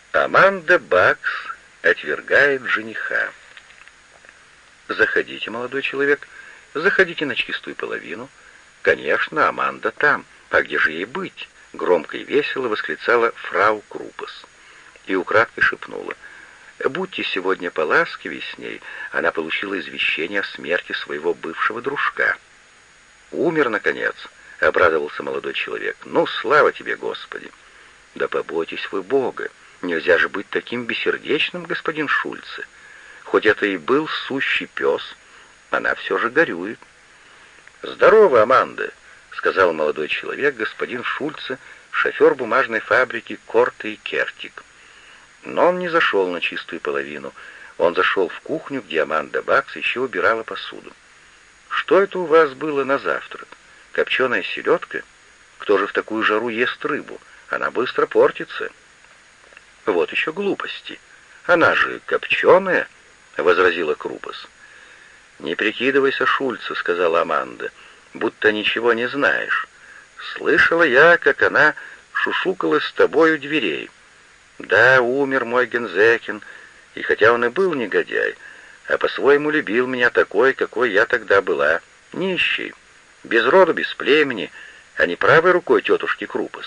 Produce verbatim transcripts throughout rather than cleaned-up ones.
Аманда Бакс отвергает жениха. «Заходите, молодой человек, заходите на чистую половину». «Конечно, Аманда там. А где же ей быть?» — громко и весело восклицала фрау Крупас. И украдкой шепнула: «Будьте сегодня поласкивее с ней, она получила извещение о смерти своего бывшего дружка». «Умер, наконец», — обрадовался молодой человек. «Ну, слава тебе, Господи!» «Да побойтесь вы Бога! Нельзя же быть таким бессердечным, господин Шульце. Хоть это и был сущий пес, она все же горюет». «Здорово, Аманда», — сказал молодой человек, господин Шульце, шофер бумажной фабрики Корте и Кертик. Но он не зашел на чистую половину. Он зашел в кухню, где Аманда Бакс еще убирала посуду. «Что это у вас было на завтрак? Копченая селедка? Кто же в такую жару ест рыбу? Она быстро портится». «Вот еще глупости. Она же копченая», — возразила Крупас. «Не прикидывайся, Шульце», — сказала Аманда, — «будто ничего не знаешь. Слышала я, как она шушукалась с тобой у дверей. Да, умер мой Гензекин, и хотя он и был негодяй, а по-своему любил меня такой, какой я тогда была, нищей, без роду, без племени, а не правой рукой тетушки Крупас.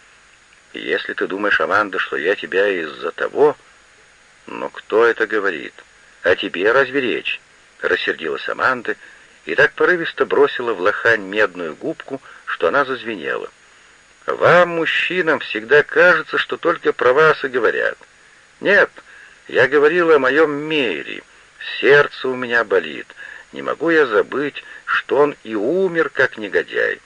И если ты думаешь, Аманда, что я тебя из-за того... Но кто это говорит? О тебе разве речь?» — рассердилась Аманда и так порывисто бросила в лохань медную губку, что она зазвенела. «Вам, мужчинам, всегда кажется, что только про вас и говорят. Нет, я говорила о моем Мейере. Сердце у меня болит. Не могу я забыть, что он и умер, как негодяй.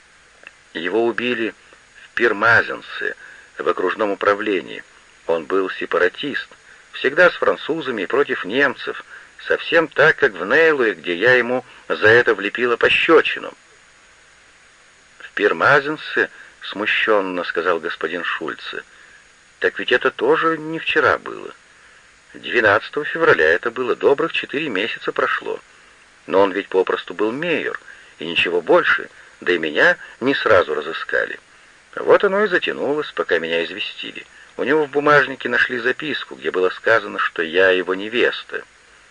Его убили в Пирмазенсе, в окружном управлении. Он был сепаратист, всегда с французами и против немцев, совсем так, как в Нейлуе, где я ему за это влепила пощечину». «В Пирмазенсе?» — смущенно сказал господин Шульце. «Так ведь это тоже не вчера было. двенадцатого февраля это было, добрых четыре месяца прошло. Но он ведь попросту был мейер, и ничего больше, да и меня не сразу разыскали. Вот оно и затянулось, пока меня известили. У него в бумажнике нашли записку, где было сказано, что я его невеста».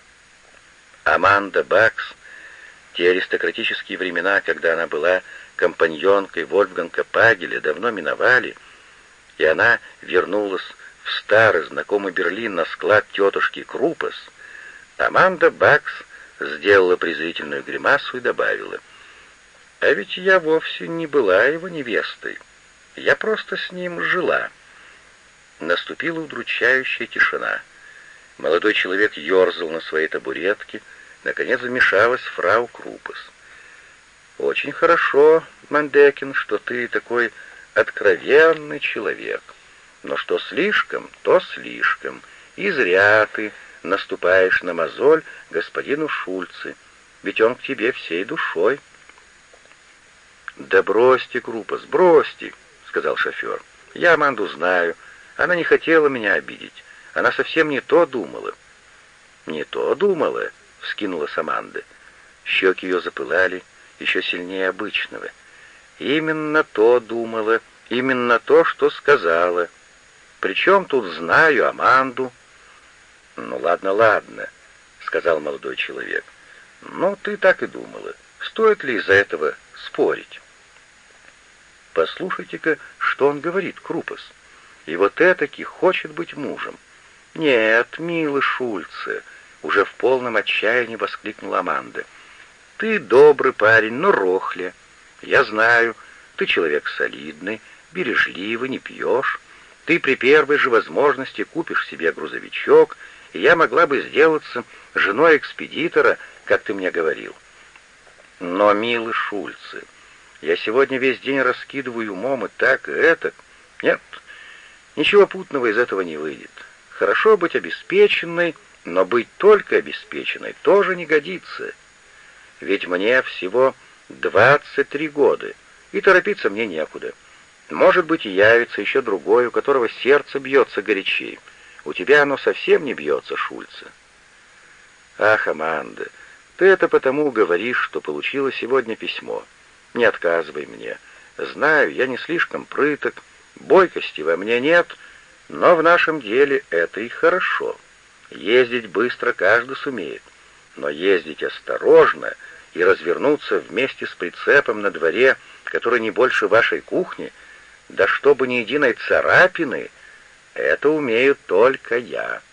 Аманда Бакс, те аристократические времена, когда она была компаньонкой Вольфганга Пагеля, давно миновали, и она вернулась в старый знакомый Берлин на склад тетушки Крупас. Аманда Бакс сделала презрительную гримасу и добавила: «А ведь я вовсе не была его невестой. Я просто с ним жила». Наступила удручающая тишина. Молодой человек ерзал на своей табуретке. Наконец вмешалась фрау Крупас. «Очень хорошо, Мандекин, что ты такой откровенный человек. Но что слишком, то слишком. И зря ты наступаешь на мозоль господину Шульце, ведь он к тебе всей душой». «Да бросьте, Крупас, бросьте», — сказал шофер. «Я Аманду знаю. Она не хотела меня обидеть. Она совсем не то думала». «Не то думала?» — вскинулась Аманда. Щеки ее запылали еще сильнее обычного. «Именно то думала, именно то, что сказала. Причем тут знаю Аманду». «Ну ладно, ладно», — сказал молодой человек. «Ну, ты так и думала. Стоит ли из-за этого спорить?» «Послушайте-ка, что он говорит, Крупас. И вот этаки хочет быть мужем». «Нет, милый Шульце», — уже в полном отчаянии воскликнула Аманда. «Ты добрый парень, но рохля. Я знаю, ты человек солидный, бережливый, не пьешь. Ты при первой же возможности купишь себе грузовичок, и я могла бы сделаться женой экспедитора, как ты мне говорил. Но, милый Шульце, я сегодня весь день раскидываю умом и так, и этак. Нет, ничего путного из этого не выйдет. Хорошо быть обеспеченной, но быть только обеспеченной тоже не годится. Ведь мне всего двадцать три года, и торопиться мне некуда. Может быть, и явится еще другой, у которого сердце бьется горячей. У тебя оно совсем не бьется, Шульце». «Ах, Аманда, ты это потому говоришь, что получила сегодня письмо. Не отказывай мне. Знаю, я не слишком прыток, бойкости во мне нет, Но в нашем деле это и хорошо. Ездить быстро каждый сумеет, но ездить осторожно и развернуться вместе с прицепом на дворе, который не больше вашей кухни, да чтобы ни единой царапины, это умею только я.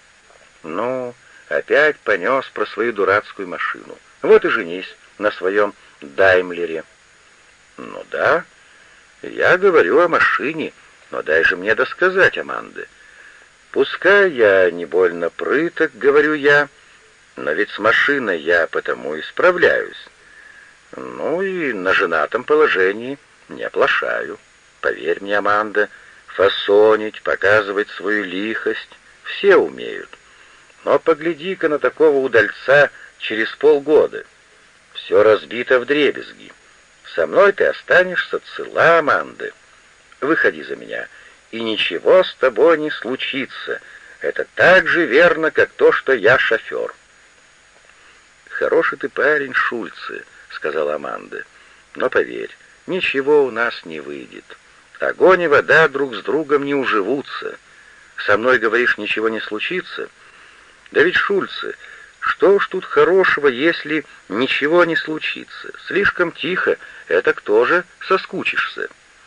Ну, опять понес про свою дурацкую машину. Вот и женись на своем Даймлере. Ну да, я говорю о машине, но дай же мне досказать, Аманда. Пускай я не больно прыток, говорю я, но ведь с машиной я потому и справляюсь. Ну и на женатом положении не оплошаю. Поверь мне, Аманда, фасонить, показывать свою лихость все умеют. Но погляди-ка на такого удальца через полгода. Все разбито вдребезги. Со мной ты останешься цела, Аманда. Выходи за меня, и ничего с тобой не случится. Это так же верно, как то, что я шофер. «Хороший ты парень, Шульце», — сказала Аманда. «Но поверь, ничего у нас не выйдет. Огонь и вода друг с другом не уживутся. Со мной, говоришь, ничего не случится? Да ведь, Шульце, что уж тут хорошего, если ничего не случится? Слишком тихо, это кто же соскучишься?»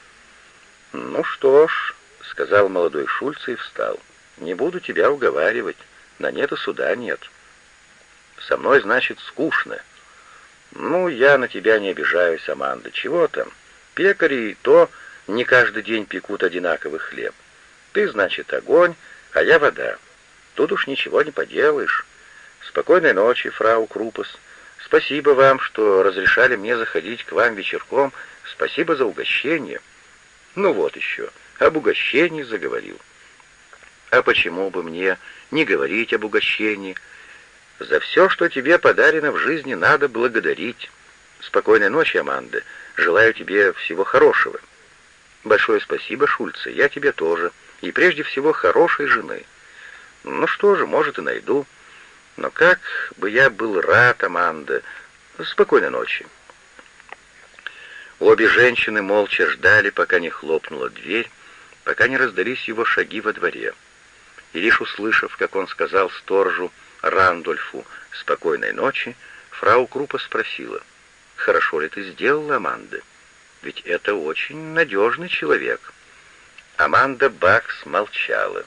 «Ну что ж», — сказал молодой Шульце и встал. «Не буду тебя уговаривать, на нет и суда нет. Со мной, значит, скучно. Ну, я на тебя не обижаюсь, Аманда, чего там? Пекари и то не каждый день пекут одинаковый хлеб. Ты, значит, огонь, а я вода. Тут уж ничего не поделаешь. Спокойной ночи, фрау Крупас. Спасибо вам, что разрешали мне заходить к вам вечерком. Спасибо за угощение». «Ну вот еще, об угощении заговорил. А почему бы мне не говорить об угощении? За все, что тебе подарено в жизни, надо благодарить. Спокойной ночи, Аманда. Желаю тебе всего хорошего». «Большое спасибо, Шульце, я тебе тоже. И прежде всего хорошей жены». «Ну что же, может, и найду. Но как бы я был рад, Аманда. Спокойной ночи». Обе женщины молча ждали, пока не хлопнула дверь, пока не раздались его шаги во дворе. И лишь услышав, как он сказал сторожу Рандольфу «спокойной ночи», фрау Крупа спросила: «Хорошо ли ты сделала, Аманда? Ведь это очень надежный человек». Аманда Бакс молчала.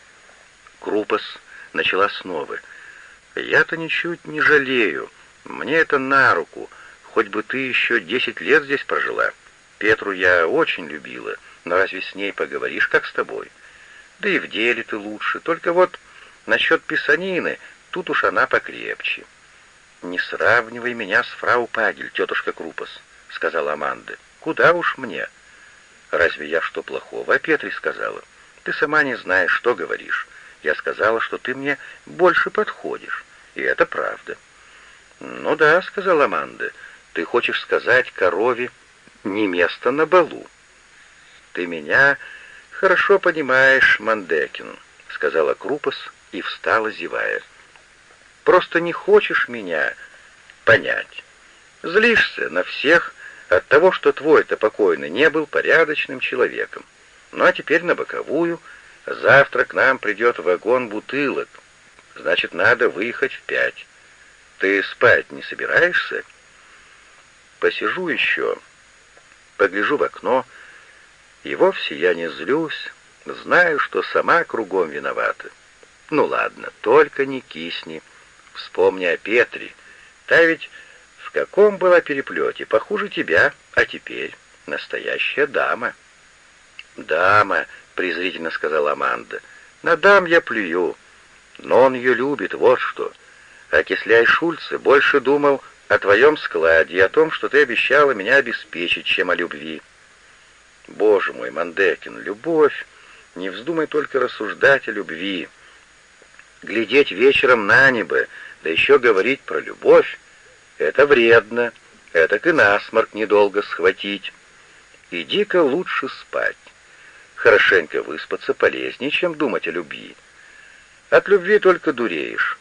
Крупас начала снова: «Я-то ничуть не жалею. Мне это на руку. Хоть бы ты еще десять лет здесь прожила. Петру я очень любила, но разве с ней поговоришь, как с тобой? Да и в деле ты лучше. Только вот насчет писанины, тут уж она покрепче». «Не сравнивай меня с фрау Пагель, тетушка Крупас», — сказала Аманда. «Куда уж мне?» «Разве я что плохого о Петре сказала? Ты сама не знаешь, что говоришь. Я сказала, что ты мне больше подходишь, и это правда». «Ну да», — сказала Аманда, — «ты хочешь сказать корове не место на балу». «Ты меня хорошо понимаешь, Мандекин», — сказала Крупас и встала, зевая. «Просто не хочешь меня понять. Злишься на всех от того, что твой-то покойный не был порядочным человеком. Ну а теперь на боковую. Завтра к нам придет вагон бутылок. Значит, надо выехать в пять. Ты спать не собираешься?» «Посижу еще, погляжу в окно, и вовсе я не злюсь, знаю, что сама кругом виновата. Ну ладно, только не кисни, вспомни о Петре, та ведь в каком была переплете, похуже тебя, а теперь настоящая дама». «Дама», — презрительно сказала Аманда, — «на дам я плюю, но он ее любит, вот что. А Кисляй Шульце больше думал о твоем складе и о том, что ты обещала меня обеспечить, чем о любви». «Боже мой, Мандекин, любовь! Не вздумай только рассуждать о любви. Глядеть вечером на небо, да еще говорить про любовь — это вредно, этак и насморк недолго схватить. Иди-ка лучше спать. Хорошенько выспаться полезнее, чем думать о любви. От любви только дуреешь».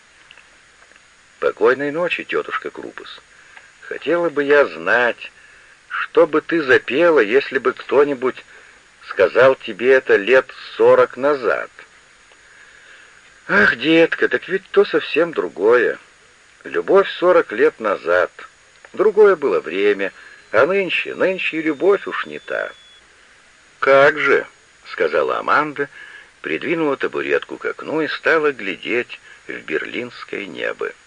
«Покойной ночи, тетушка Крупас. Хотела бы я знать, что бы ты запела, если бы кто-нибудь сказал тебе это лет сорок назад». «Ах, детка, так ведь то совсем другое. Любовь сорок лет назад. Другое было время, а нынче, нынче и любовь уж не та». «Как же», — сказала Аманда, придвинула табуретку к окну и стала глядеть в берлинское небо.